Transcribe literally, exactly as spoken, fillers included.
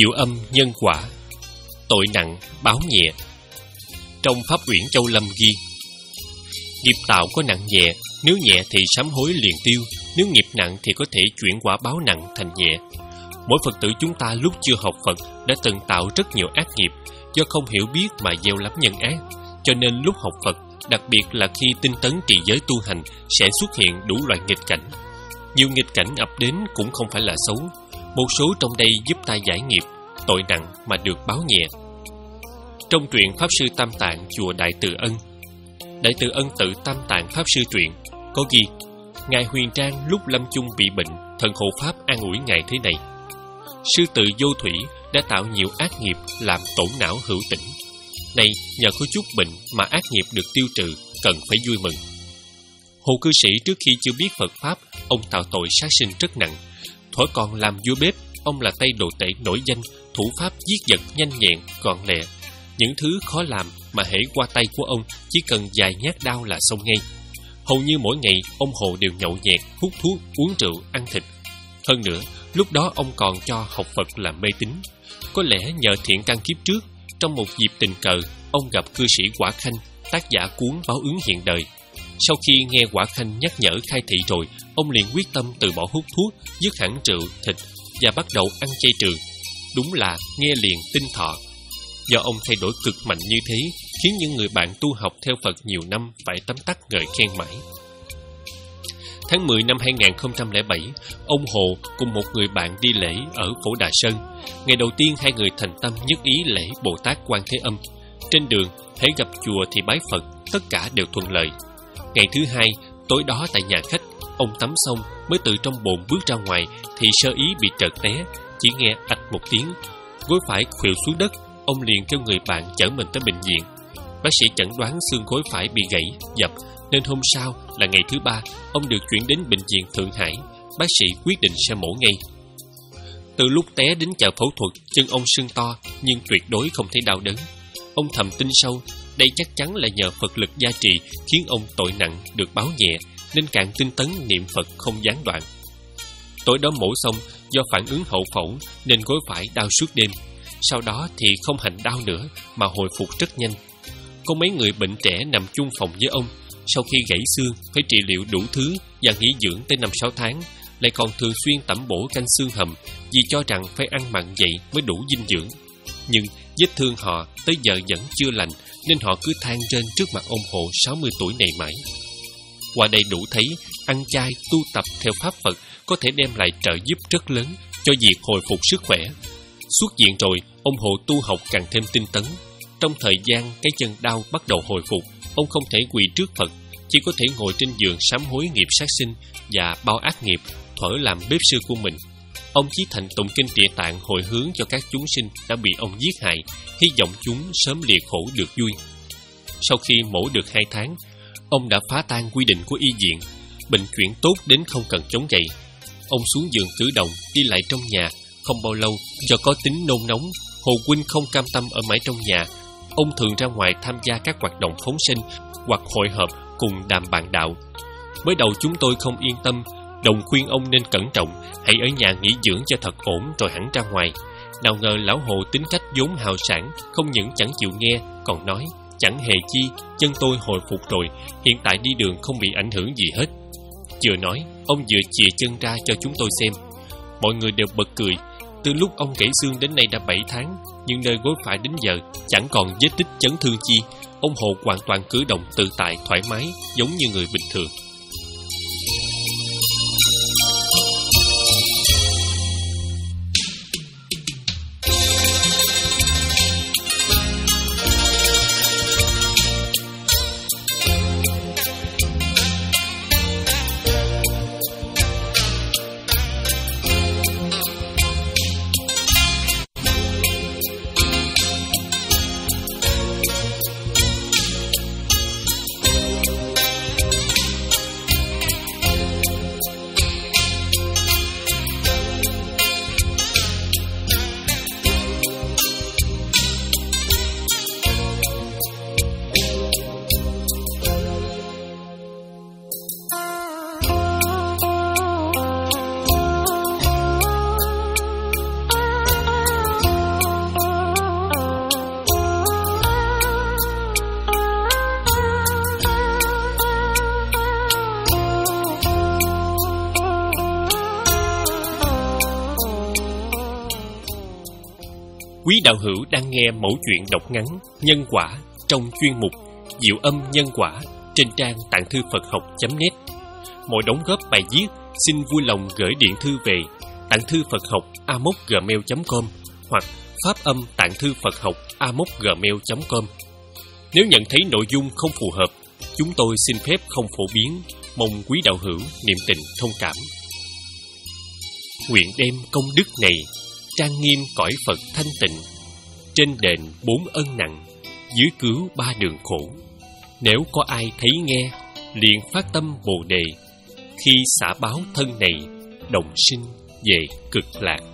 Diệu âm nhân quả, tội nặng báo nhẹ. Trong Pháp Uyển Châu Lâm ghi: nghiệp tạo có nặng nhẹ, nếu nhẹ thì sám hối liền tiêu, nếu nghiệp nặng thì có thể chuyển quả báo nặng thành nhẹ. Mỗi Phật tử chúng ta lúc chưa học Phật đã từng tạo rất nhiều ác nghiệp, do không hiểu biết mà gieo lắm nhân ác. Cho nên lúc học Phật, đặc biệt là khi tinh tấn trì giới tu hành, sẽ xuất hiện đủ loại nghịch cảnh. Nhiều nghịch cảnh ập đến cũng không phải là xấu. Một số trong đây giúp ta giải nghiệp, tội nặng mà được báo nhẹ. Trong truyện Pháp Sư Tam Tạng chùa Đại Từ Ân, Đại Từ Ân tự Tam Tạng Pháp Sư truyện có ghi: Ngài Huyền Trang lúc lâm chung bị bệnh, thần hộ Pháp an ủi Ngài thế này: sư tự Vô Thủy đã tạo nhiều ác nghiệp làm tổn não hữu tỉnh. Này, nhờ có chút bệnh mà ác nghiệp được tiêu trừ, cần phải vui mừng. Hồ cư sĩ trước khi chưa biết Phật Pháp, ông tạo tội sát sinh rất nặng. Thuở còn làm vua bếp, ông là tay đồ tể nổi danh, thủ pháp giết vật nhanh nhẹn, gọn lẹ. Những thứ khó làm mà hễ qua tay của ông chỉ cần vài nhát đao là xong ngay. Hầu như mỗi ngày ông Hồ đều nhậu nhẹt, hút thuốc, uống rượu, ăn thịt. Hơn nữa, lúc đó ông còn cho học Phật làm mê tín. Có lẽ nhờ thiện căn kiếp trước, trong một dịp tình cờ, ông gặp cư sĩ Quả Khanh, tác giả cuốn Báo Ứng Hiện Đời. Sau khi nghe Quả Khanh nhắc nhở khai thị rồi, ông liền quyết tâm từ bỏ hút thuốc, dứt hẳn rượu, thịt và bắt đầu ăn chay trường. Đúng là nghe liền tinh thọ. Do ông thay đổi cực mạnh như thế, khiến những người bạn tu học theo Phật nhiều năm phải tấm tắc ngợi khen mãi. Tháng mười năm hai nghìn không trăm lẻ bảy, ông Hồ cùng một người bạn đi lễ ở Phổ Đà Sơn. Ngày đầu tiên hai người thành tâm nhất ý lễ Bồ Tát Quan Thế Âm. Trên đường, hễ gặp chùa thì bái Phật, tất cả đều thuận lợi. Ngày thứ hai, tối đó tại nhà khách, ông tắm xong mới từ trong bồn bước ra ngoài thì sơ ý bị trợt té, chỉ nghe ạch một tiếng, gối phải khuỵu xuống đất. Ông liền kêu người bạn chở mình tới bệnh viện. Bác sĩ chẩn đoán xương gối phải bị gãy, dập, nên hôm sau là ngày thứ ba, ông được chuyển đến bệnh viện Thượng Hải. Bác sĩ quyết định sẽ mổ ngay. Từ lúc té đến chờ phẫu thuật, chân ông sưng to nhưng tuyệt đối không thấy đau đớn. Ông thầm tin sâu, đây chắc chắn là nhờ Phật lực gia trì khiến ông tội nặng được báo nhẹ, nên càng tinh tấn niệm Phật không gián đoạn. Tối đó mổ xong, do phản ứng hậu phẫu nên gối phải đau suốt đêm. Sau đó thì không hành đau nữa mà hồi phục rất nhanh. Có mấy người bệnh trẻ nằm chung phòng với ông, sau khi gãy xương phải trị liệu đủ thứ và nghỉ dưỡng tới năm sáu tháng, lại còn thường xuyên tẩm bổ canh xương hầm vì cho rằng phải ăn mặn vậy mới đủ dinh dưỡng. Nhưng vết thương họ tới giờ vẫn chưa lành, nên họ cứ than rên trước mặt ông Hồ sáu mươi tuổi này mãi. Qua đây đủ thấy ăn chay tu tập theo pháp Phật có thể đem lại trợ giúp rất lớn cho việc hồi phục sức khỏe. Xuất viện rồi, ông Hồ tu học càng thêm tinh tấn. Trong thời gian cái chân đau bắt đầu hồi phục, ông không thể quỳ trước Phật, chỉ có thể ngồi trên giường sám hối nghiệp sát sinh và bao ác nghiệp, thuở làm bếp sư của mình. Ông chỉ thành tụng kinh Địa Tạng hồi hướng cho các chúng sinh đã bị ông giết hại, hy vọng chúng sớm lìa khổ được vui. Sau khi mổ được hai tháng, ông đã phá tan quy định của y viện, bệnh chuyển tốt đến không cần chống gậy. Ông xuống giường cử động, đi lại trong nhà. Không bao lâu, do có tính nôn nóng, Hồ huynh không cam tâm ở mãi trong nhà. Ông thường ra ngoài tham gia các hoạt động phóng sinh hoặc hội họp cùng đàm bạn đạo. Mới đầu chúng tôi không yên tâm, đồng khuyên ông nên cẩn trọng, hãy ở nhà nghỉ dưỡng cho thật ổn rồi hẳn ra ngoài. Nào ngờ lão Hồ tính cách vốn hào sảng, không những chẳng chịu nghe, còn nói chẳng hề chi, chân tôi hồi phục rồi, hiện tại đi đường không bị ảnh hưởng gì hết. Vừa nói, ông vừa chìa chân ra cho chúng tôi xem. Mọi người đều bật cười. Từ lúc ông gãy xương đến nay đã bảy tháng, nhưng nơi gối phải đến giờ chẳng còn vết tích chấn thương chi. Ông Hồ hoàn toàn cử động tự tại, thoải mái, giống như người bình thường. Quý đạo hữu đang nghe mẩu chuyện đọc ngắn Nhân Quả trong chuyên mục Diệu Âm Nhân Quả trên trang tạng thư Phật học chấm net. Mọi đóng góp bài viết xin vui lòng gửi điện thư về tạng thư Phật học a mốc gmail chấm com hoặc phát âm tạng thư Phật học a mốc gmail chấm com. Nếu nhận thấy nội dung không phù hợp, chúng tôi xin phép không phổ biến, mong quý đạo hữu niệm tình thông cảm. Nguyện đem công đức này trang nghiêm cõi Phật thanh tịnh, trên đền bốn ân nặng, dưới cứu ba đường khổ. Nếu có ai thấy nghe, liền phát tâm Bồ đề, khi xả báo thân này, đồng sinh về cực lạc.